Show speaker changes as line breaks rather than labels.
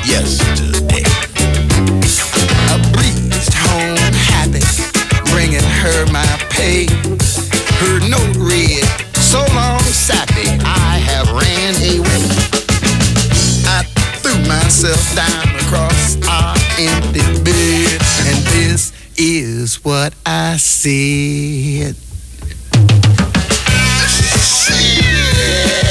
yesterday. I breezed home happy, bringing her my pay. Her note read, so long sappy, I have ran away. I threw myself down across our empty bed, and this is what I said. Yeah.